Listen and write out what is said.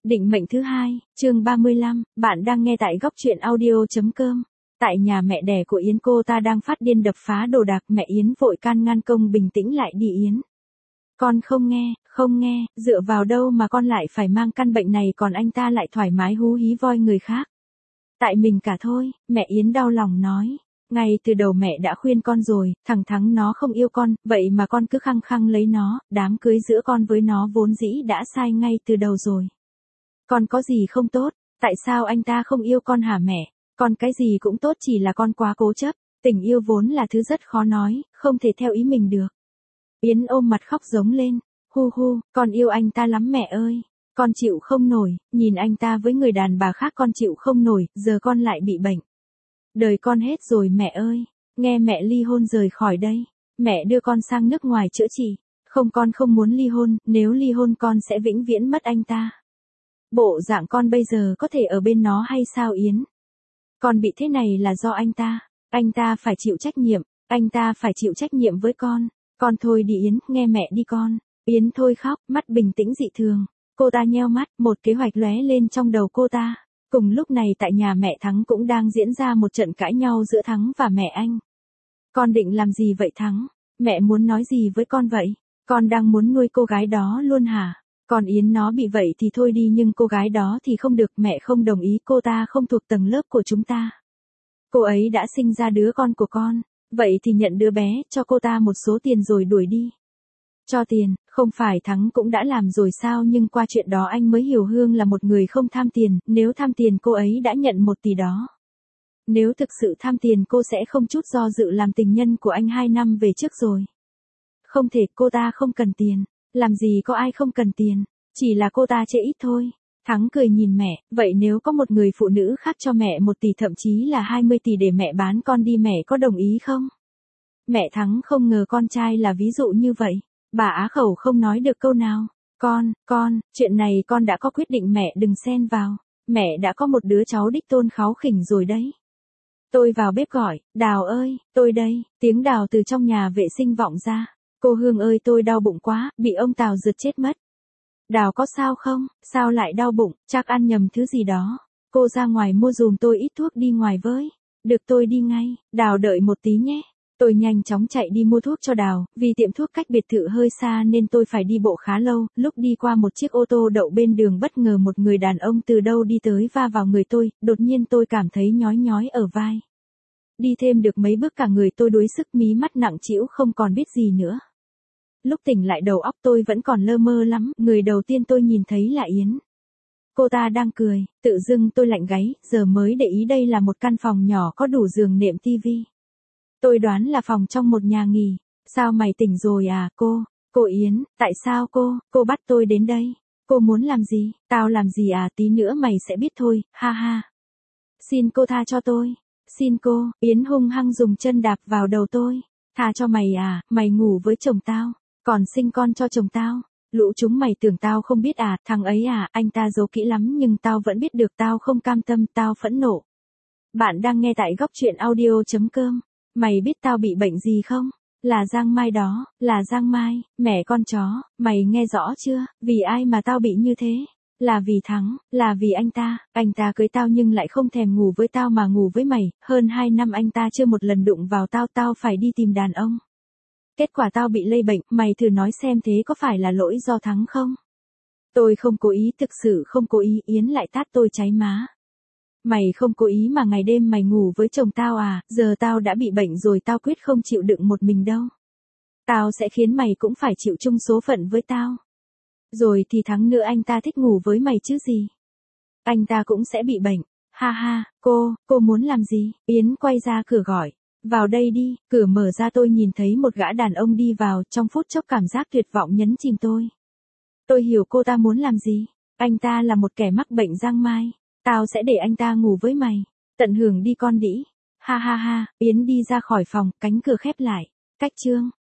Định mệnh thứ hai, chương 35, bạn đang nghe tại góc truyện audio.com. Tại nhà mẹ đẻ của Yến, cô ta đang phát điên đập phá đồ đạc, mẹ Yến vội can ngăn công bình tĩnh lại đi Yến. Con không nghe, dựa vào đâu mà con lại phải mang căn bệnh này, còn anh ta lại thoải mái hú hí voi người khác. Tại mình cả thôi, mẹ Yến đau lòng nói. Ngay từ đầu mẹ đã khuyên con rồi, thằng Thắng nó không yêu con, vậy mà con cứ khăng khăng lấy nó, đám cưới giữa con với nó vốn dĩ đã sai ngay từ đầu rồi. Con có gì không tốt, tại sao anh ta không yêu con hả mẹ? Con cái gì cũng tốt, chỉ là con quá cố chấp, tình yêu vốn là thứ rất khó nói, không thể theo ý mình được. Yến ôm mặt khóc giống lên, hu hu, con yêu anh ta lắm mẹ ơi, con chịu không nổi, nhìn anh ta với người đàn bà khác con chịu không nổi, giờ con lại bị bệnh. Đời con hết rồi mẹ ơi, nghe mẹ ly hôn rời khỏi đây, mẹ đưa con sang nước ngoài chữa trị, không con không muốn ly hôn, nếu ly hôn con sẽ vĩnh viễn mất anh ta. Bộ dạng con bây giờ có thể ở bên nó hay sao Yến? Con bị thế này là do anh ta phải chịu trách nhiệm, anh ta phải chịu trách nhiệm với con thôi đi Yến, nghe mẹ đi con. Yến thôi khóc, mắt bình tĩnh dị thường, cô ta nheo mắt, một kế hoạch lóe lên trong đầu cô ta. Cùng lúc này tại nhà mẹ Thắng cũng đang diễn ra một trận cãi nhau giữa Thắng và mẹ anh. Con định làm gì vậy Thắng? Mẹ muốn nói gì với con vậy? Con đang muốn nuôi cô gái đó luôn hả? Còn Yến nó bị vậy thì thôi đi, nhưng cô gái đó thì không được, mẹ không đồng ý, cô ta không thuộc tầng lớp của chúng ta. Cô ấy đã sinh ra đứa con của con, vậy thì nhận đứa bé, cho cô ta một số tiền rồi đuổi đi. Cho tiền, không phải Thắng cũng đã làm rồi sao, nhưng qua chuyện đó anh mới hiểu Hương là một người không tham tiền, nếu tham tiền cô ấy đã nhận 1 tỷ đó. Nếu thực sự tham tiền cô sẽ không chút do dự làm tình nhân của anh 2 năm về trước rồi. Không thể, cô ta không cần tiền, làm gì có ai không cần tiền, chỉ là cô ta chê ít thôi. Thắng cười nhìn mẹ, vậy nếu có một người phụ nữ khác cho mẹ 1 tỷ thậm chí là 20 tỷ để mẹ bán con đi, mẹ có đồng ý không? Mẹ Thắng không ngờ con trai là ví dụ như vậy. Bà á khẩu không nói được câu nào. Con, chuyện này con đã có quyết định, mẹ đừng xen vào. Mẹ đã có một đứa cháu đích tôn kháu khỉnh rồi đấy. Tôi vào bếp gọi, Đào ơi, tôi đây, tiếng Đào từ trong nhà vệ sinh vọng ra. Cô Hương ơi, tôi đau bụng quá, bị ông Tào rượt chết mất. Đào có sao không, sao lại đau bụng, chắc ăn nhầm thứ gì đó. Cô ra ngoài mua dùm tôi ít thuốc đi ngoài với. Được, tôi đi ngay, Đào đợi một tí nhé. Tôi nhanh chóng chạy đi mua thuốc cho Đào, vì tiệm thuốc cách biệt thự hơi xa nên tôi phải đi bộ khá lâu. Lúc đi qua một chiếc ô tô đậu bên đường, bất ngờ một người đàn ông từ đâu đi tới va vào người tôi, đột nhiên tôi cảm thấy nhói nhói ở vai. Đi thêm được mấy bước cả người tôi đuối sức, mí mắt nặng trĩu không còn biết gì nữa. Lúc tỉnh lại đầu óc tôi vẫn còn lơ mơ lắm, người đầu tiên tôi nhìn thấy là Yến. Cô ta đang cười, tự dưng tôi lạnh gáy, giờ mới để ý đây là một căn phòng nhỏ có đủ giường nệm tivi. Tôi đoán là phòng trong một nhà nghỉ. Sao mày tỉnh rồi à cô Yến, tại sao cô bắt tôi đến đây? Cô muốn làm gì? Tao làm gì à, tí nữa mày sẽ biết thôi, ha ha. Xin cô tha cho tôi. Xin cô, Yến hung hăng dùng chân đạp vào đầu tôi. Tha cho mày à, mày ngủ với chồng tao, còn sinh con cho chồng tao. Lũ chúng mày tưởng tao không biết à, thằng ấy à, anh ta giấu kỹ lắm nhưng tao vẫn biết được, tao không cam tâm, tao phẫn nộ. Bạn đang nghe tại góc truyện audio.com. Mày biết tao bị bệnh gì không? Là Giang Mai đó, là Giang Mai, mẹ con chó, mày nghe rõ chưa? Vì ai mà tao bị như thế? Là vì Thắng, là vì anh ta cưới tao nhưng lại không thèm ngủ với tao mà ngủ với mày, hơn 2 năm anh ta chưa một lần đụng vào tao, tao phải đi tìm đàn ông. Kết quả tao bị lây bệnh, mày thử nói xem thế có phải là lỗi do Thắng không? Tôi không cố ý, thực sự không cố ý. Yến lại tát tôi cháy má. Mày không cố ý mà ngày đêm mày ngủ với chồng tao à, giờ tao đã bị bệnh rồi, tao quyết không chịu đựng một mình đâu. Tao sẽ khiến mày cũng phải chịu chung số phận với tao. Rồi thì Thắng nữa, anh ta thích ngủ với mày chứ gì. Anh ta cũng sẽ bị bệnh. Ha ha, cô muốn làm gì? Yến quay ra cửa gọi. Vào đây đi, cửa mở ra tôi nhìn thấy một gã đàn ông đi vào, trong phút chốc cảm giác tuyệt vọng nhấn chìm tôi. Tôi hiểu cô ta muốn làm gì. Anh ta là một kẻ mắc bệnh Giang Mai. Tao sẽ để anh ta ngủ với mày. Tận hưởng đi con đĩ. Ha ha ha, Yến đi ra khỏi phòng, cánh cửa khép lại. Cách chương